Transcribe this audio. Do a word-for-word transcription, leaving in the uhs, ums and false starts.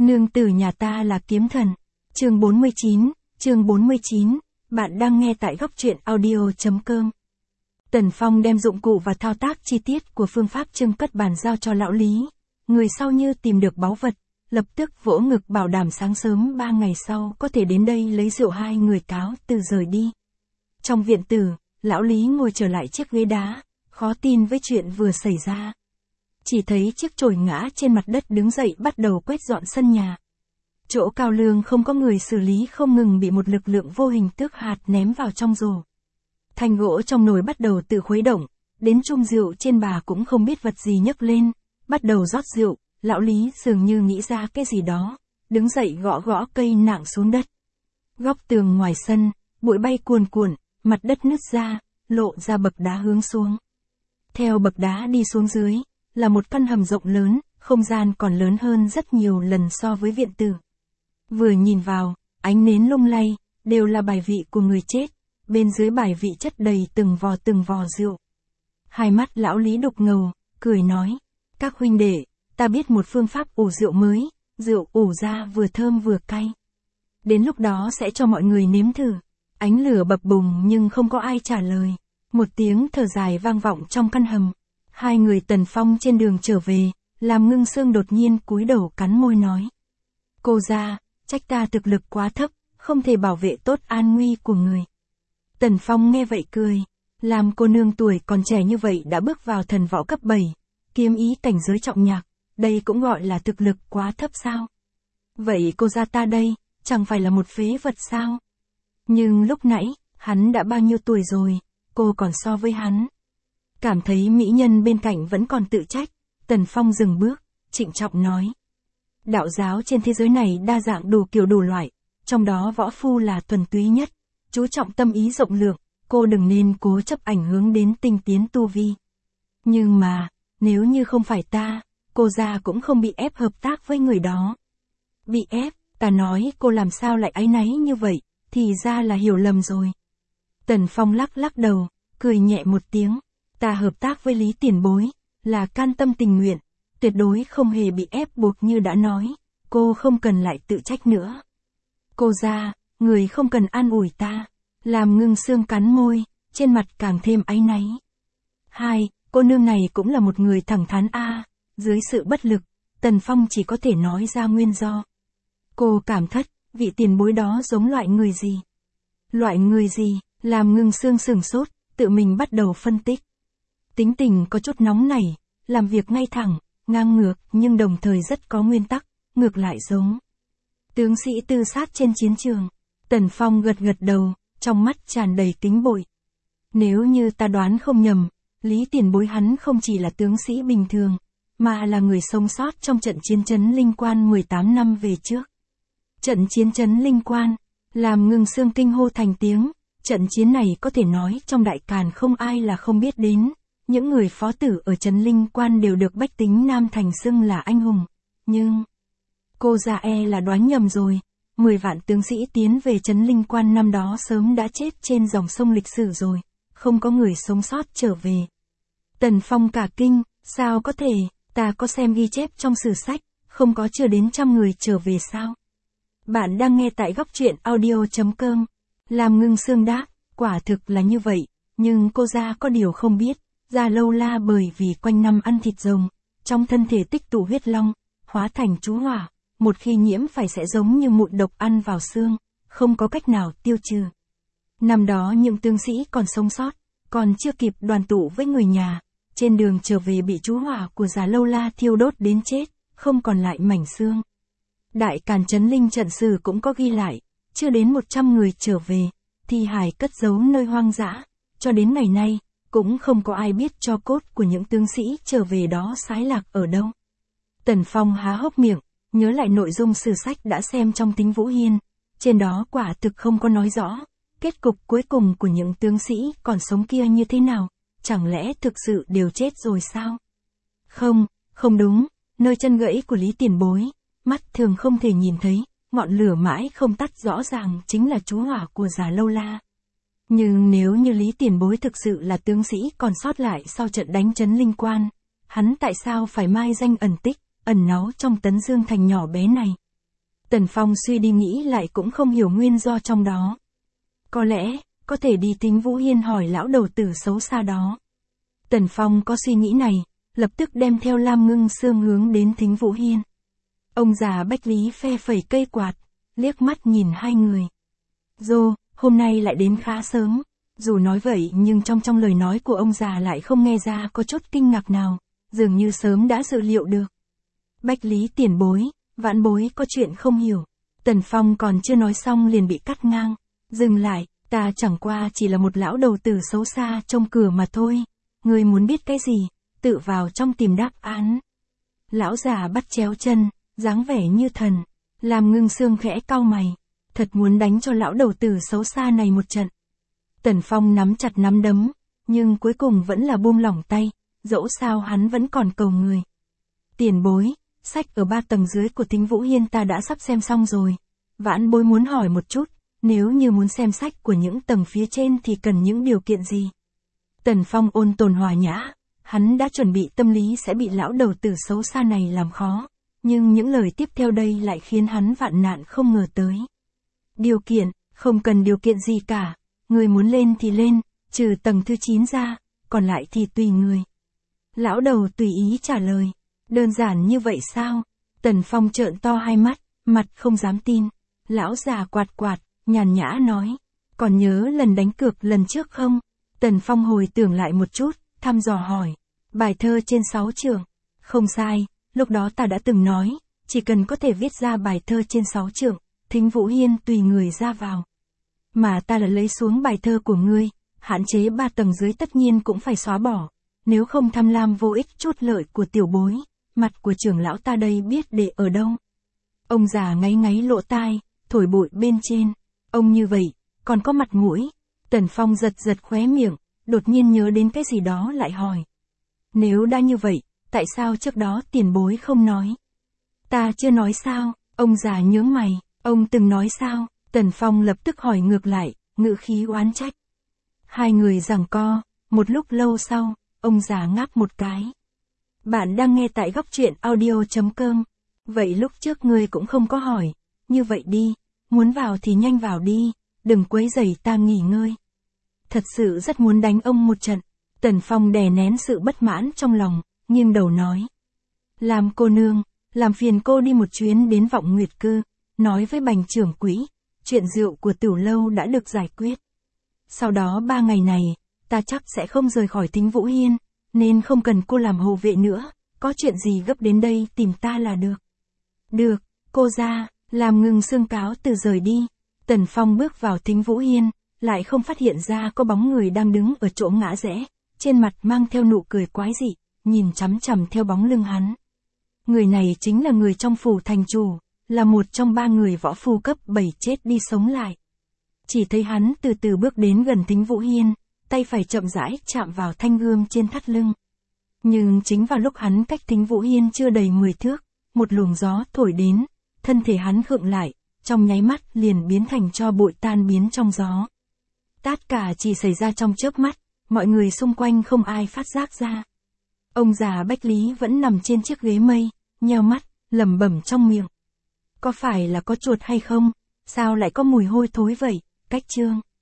Nương tử nhà ta là kiếm thần. Chương bốn mươi chín, chương bốn mươi chín, bạn đang nghe tại góc truyện audio chấm com. Tần Phong đem dụng cụ và thao tác chi tiết của phương pháp trưng cất bàn giao cho lão Lý. Người sau như tìm được báu vật, lập tức vỗ ngực bảo đảm sáng sớm ba ngày sau có thể đến đây lấy rượu. Hai người cáo từ rời đi. Trong viện tử, lão Lý ngồi trở lại chiếc ghế đá, khó tin với chuyện vừa xảy ra. Chỉ thấy chiếc chổi ngã trên mặt đất đứng dậy bắt đầu quét dọn sân nhà. Chỗ cao lương không có người xử lý không ngừng bị một lực lượng vô hình tước hạt ném vào trong rổ. Thanh gỗ trong nồi bắt đầu tự khuấy động, đến chung rượu trên bà cũng không biết vật gì nhấc lên, bắt đầu rót rượu. Lão Lý dường như nghĩ ra cái gì đó, đứng dậy gõ gõ cây nặng xuống đất. Góc tường ngoài sân, bụi bay cuồn cuộn, mặt đất nứt ra, lộ ra bậc đá hướng xuống. Theo bậc đá đi xuống dưới, là một căn hầm rộng lớn, không gian còn lớn hơn rất nhiều lần so với viện tử. Vừa nhìn vào, ánh nến lung lay, đều là bài vị của người chết, bên dưới bài vị chất đầy từng vò từng vò rượu. Hai mắt lão Lý đục ngầu, cười nói, các huynh đệ, ta biết một phương pháp ủ rượu mới, rượu ủ ra vừa thơm vừa cay. Đến lúc đó sẽ cho mọi người nếm thử. Ánh lửa bập bùng nhưng không có ai trả lời. Một tiếng thở dài vang vọng trong căn hầm. Hai người Tần Phong trên đường trở về, làm Ngưng Sương đột nhiên cúi đầu cắn môi nói. Cô ra, trách ta thực lực quá thấp, không thể bảo vệ tốt an nguy của người. Tần Phong nghe vậy cười. Làm cô nương tuổi còn trẻ như vậy đã bước vào thần võ cấp bảy, kiếm ý cảnh giới trọng nhạc, đây cũng gọi là thực lực quá thấp sao? Vậy cô ra ta đây, chẳng phải là một phế vật sao? Nhưng lúc nãy, hắn đã bao nhiêu tuổi rồi, cô còn so với hắn. Cảm thấy mỹ nhân bên cạnh vẫn còn tự trách, Tần Phong dừng bước, trịnh trọng nói. Đạo giáo trên thế giới này đa dạng đủ kiểu đủ loại, trong đó võ phu là thuần túy nhất, chú trọng tâm ý rộng lượng, cô đừng nên cố chấp ảnh hướng đến tinh tiến tu vi. Nhưng mà, nếu như không phải ta, cô ra cũng không bị ép hợp tác với người đó. Bị ép, ta nói cô làm sao lại áy náy như vậy, thì ra là hiểu lầm rồi. Tần Phong lắc lắc đầu, cười nhẹ một tiếng, ta hợp tác với Lý tiền bối, là can tâm tình nguyện, tuyệt đối không hề bị ép buộc như đã nói, cô không cần lại tự trách nữa. Cô ra, người không cần an ủi ta, làm Ngưng Sương cắn môi, trên mặt càng thêm áy náy. Hai, cô nương này cũng là một người thẳng thắn a. Dưới sự bất lực, Tần Phong chỉ có thể nói ra nguyên do. Cô cảm thất, vị tiền bối đó giống loại người gì? Loại người gì? Làm Ngưng Sương sửng sốt, tự mình bắt đầu phân tích. Tính tình có chút nóng nảy, làm việc ngay thẳng, ngang ngược nhưng đồng thời rất có nguyên tắc, ngược lại giống tướng sĩ tư sát trên chiến trường. Tần Phong gật gật đầu, trong mắt tràn đầy kính bội. Nếu như ta đoán không nhầm, Lý tiền bối hắn không chỉ là tướng sĩ bình thường, mà là người sống sót trong trận chiến trấn Linh Quan mười tám năm về trước. Trận chiến trấn Linh Quan, làm Ngưng Sương kinh hô thành tiếng, trận chiến này có thể nói trong Đại Càn không ai là không biết đến, những người phó tử ở trấn Linh Quan đều được bách tính Nam Thành xưng là anh hùng, nhưng cô già e là đoán nhầm rồi, mười vạn tướng sĩ tiến về trấn Linh Quan năm đó sớm đã chết trên dòng sông lịch sử rồi, không có người sống sót trở về. Tần Phong cả kinh, sao có thể, ta có xem ghi chép trong sử sách, không có chưa đến trăm người trở về sao? Bạn đang nghe tại góc truyện audio chấm com. Làm Ngưng Sương đáp, quả thực là như vậy, nhưng cô ra có điều không biết, Già Lâu La bởi vì quanh năm ăn thịt rồng, trong thân thể tích tụ huyết long, hóa thành chú hỏa, một khi nhiễm phải sẽ giống như mụn độc ăn vào xương, không có cách nào tiêu trừ. Năm đó những tướng sĩ còn sống sót, còn chưa kịp đoàn tụ với người nhà, trên đường trở về bị chú hỏa của Già Lâu La thiêu đốt đến chết, không còn lại mảnh xương. Đại Càn trấn Linh trận sử cũng có ghi lại, chưa đến một trăm người trở về, thi hài cất giấu nơi hoang dã, cho đến ngày nay, cũng không có ai biết tro cốt của những tướng sĩ trở về đó sái lạc ở đâu. Tần Phong há hốc miệng, nhớ lại nội dung sử sách đã xem trong Tính Vũ Hiên, trên đó quả thực không có nói rõ, kết cục cuối cùng của những tướng sĩ còn sống kia như thế nào, chẳng lẽ thực sự đều chết rồi sao? Không, không đúng, nơi chân gãy của Lý tiền bối, mắt thường không thể nhìn thấy, ngọn lửa mãi không tắt rõ ràng chính là chú hỏa của Già Lâu La. Nhưng nếu như Lý tiền bối thực sự là tướng sĩ còn sót lại sau trận đánh trấn Linh Quan, hắn tại sao phải mai danh ẩn tích, ẩn náu trong Tấn Dương thành nhỏ bé này, Tần Phong suy đi nghĩ lại cũng không hiểu nguyên do trong đó. Có lẽ, có thể đi Thính Vũ Hiên hỏi lão đầu tử xấu xa đó. Tần Phong có suy nghĩ này, lập tức đem theo Lam Ngưng Sương hướng đến Thính Vũ Hiên. Ông già Bách Lý phe phẩy cây quạt, liếc mắt nhìn hai người. Dô, hôm nay lại đến khá sớm. Dù nói vậy nhưng trong trong lời nói của ông già lại không nghe ra có chút kinh ngạc nào, dường như sớm đã dự liệu được. Bách Lý tiền bối, vãn bối có chuyện không hiểu. Tần Phong còn chưa nói xong liền bị cắt ngang. Dừng lại, ta chẳng qua chỉ là một lão đầu tử xấu xa trông cửa mà thôi. Ngươi muốn biết cái gì, tự vào trong tìm đáp án. Lão già bắt chéo chân, dáng vẻ như thần. Làm Ngưng Sương khẽ cau mày. Thật muốn đánh cho lão đầu tử xấu xa này một trận. Tần Phong nắm chặt nắm đấm, nhưng cuối cùng vẫn là buông lỏng tay, dẫu sao hắn vẫn còn cầu người. Tiền bối, sách ở ba tầng dưới của Thính Vũ Hiên ta đã sắp xem xong rồi. Vãn bối muốn hỏi một chút, nếu như muốn xem sách của những tầng phía trên thì cần những điều kiện gì? Tần Phong ôn tồn hòa nhã, hắn đã chuẩn bị tâm lý sẽ bị lão đầu tử xấu xa này làm khó, nhưng những lời tiếp theo đây lại khiến hắn vạn nạn không ngờ tới. Điều kiện, không cần điều kiện gì cả, người muốn lên thì lên, trừ tầng thứ chín ra, còn lại thì tùy người. Lão đầu tùy ý trả lời, đơn giản như vậy sao? Tần Phong trợn to hai mắt, mặt không dám tin. Lão già quạt quạt, nhàn nhã nói, còn nhớ lần đánh cược lần trước không? Tần Phong hồi tưởng lại một chút, thăm dò hỏi, bài thơ trên sáu trường. Không sai, lúc đó ta đã từng nói, chỉ cần có thể viết ra bài thơ trên sáu trường, Thính Vũ Hiên tùy người ra vào. Mà ta là lấy xuống bài thơ của ngươi, hạn chế ba tầng dưới tất nhiên cũng phải xóa bỏ, nếu không tham lam vô ích chút lợi của tiểu bối, mặt của trưởng lão ta đây biết để ở đâu. Ông già ngáy ngáy lỗ tai, thổi bụi bên trên, ông như vậy, còn có mặt mũi. Tần Phong giật giật khóe miệng, đột nhiên nhớ đến cái gì đó lại hỏi. Nếu đã như vậy, tại sao trước đó tiền bối không nói? Ta chưa nói sao? Ông già nhướng mày, ông từng nói sao? Tần Phong lập tức hỏi ngược lại, ngữ khí oán trách. Hai người giằng co, một lúc lâu sau, ông già ngáp một cái. Bạn đang nghe tại góc truyện audio chấm com. Vậy lúc trước ngươi cũng không có hỏi, như vậy đi, muốn vào thì nhanh vào đi, đừng quấy rầy ta nghỉ ngơi. Thật sự rất muốn đánh ông một trận. Tần Phong đè nén sự bất mãn trong lòng, nghiêng đầu nói. Làm cô nương, làm phiền cô đi một chuyến đến Vọng Nguyệt Cư, nói với Bành trưởng quỹ, chuyện rượu của Tiểu Lâu đã được giải quyết. Sau đó ba ngày này, ta chắc sẽ không rời khỏi Thính Vũ Hiên, nên không cần cô làm hộ vệ nữa, có chuyện gì gấp đến đây tìm ta là được. Được, cô ra, làm Ngưng Sương cáo từ rời đi. Tần Phong bước vào Thính Vũ Hiên, lại không phát hiện ra có bóng người đang đứng ở chỗ ngã rẽ, trên mặt mang theo nụ cười quái dị, nhìn chằm chằm theo bóng lưng hắn. Người này chính là người trong phủ thành chủ, là một trong ba người võ phu cấp bảy chết đi sống lại. Chỉ thấy hắn từ từ bước đến gần Thính Vũ Hiên, tay phải chậm rãi chạm vào thanh gươm trên thắt lưng. Nhưng chính vào lúc hắn cách Thính Vũ Hiên chưa đầy mười thước, một luồng gió thổi đến, thân thể hắn khựng lại, trong nháy mắt liền biến thành tro bụi tan biến trong gió. Tất cả chỉ xảy ra trong chớp mắt, mọi người xung quanh không ai phát giác ra. Ông già Bách Lý vẫn nằm trên chiếc ghế mây, nheo mắt, lẩm bẩm trong miệng. Có phải là có chuột hay không? Sao lại có mùi hôi thối vậy? Cách chương.